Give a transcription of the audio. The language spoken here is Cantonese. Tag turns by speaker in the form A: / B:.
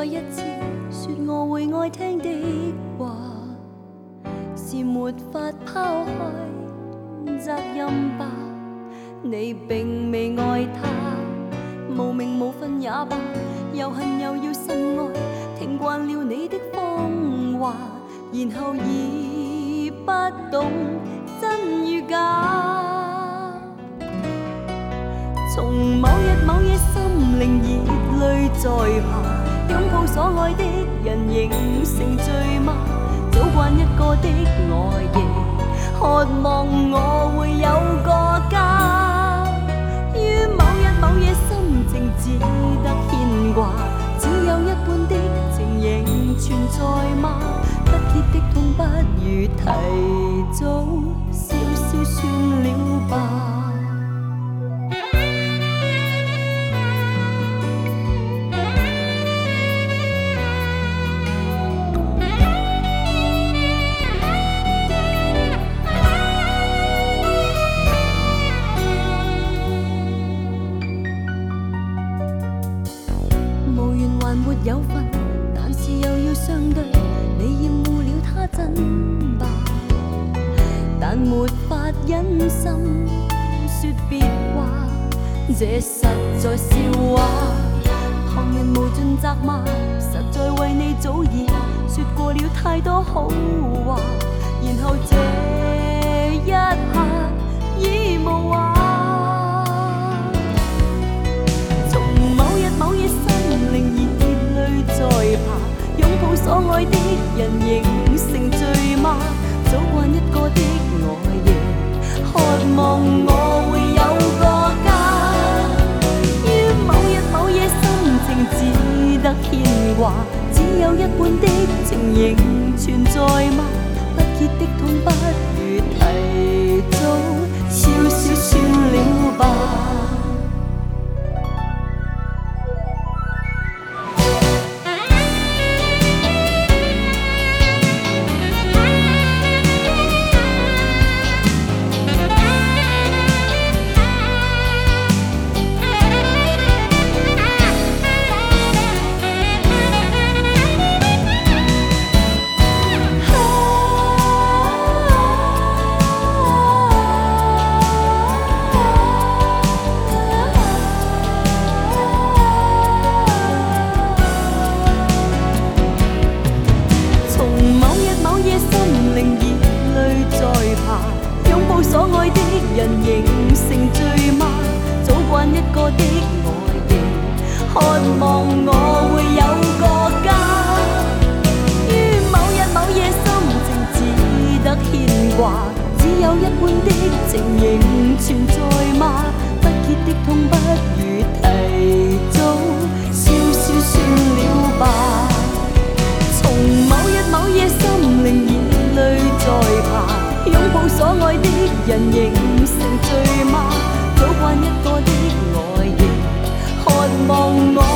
A: 一次说我会爱听的话，是没法抛开责任吧。你并未爱他，无名无分也罢，又恨又要深爱，听惯了你的风华，然后已不懂真与假。从某日某夜心灵熱淚在爬，擁抱所愛的人仍成罪嗎？早慣一個的我亦渴望我會有個家。於某日某夜心情只得牽掛，只有一半的情仍存在嗎？不揭的痛不如提早笑笑算了吧。有份，但是又要相對，你厭惡了他真吧？但沒法忍心說別話，這實在笑話。旁人無盡責罵，實在為你早已說過了太多好話，然後這一刻已無話。從某日某夜心靈在爬，擁抱所愛的人仍成罪嗎？早慣一個的我亦渴望我會有個家。於某日某夜心情只得牽掛，只有一半的情仍存在嗎？不揭的痛不如提早笑笑算了吧。所愛的人仍成罪嗎？早慣一個的我亦渴望我會有個家。於某日某夜心情只得牽掛，只有一半的情仍存在嗎？不揭的痛不如提早笑笑算了吧。從某日某夜心靈熱淚在爬，擁抱所愛的人仍成罪嗎？早慣一個的我亦渴望我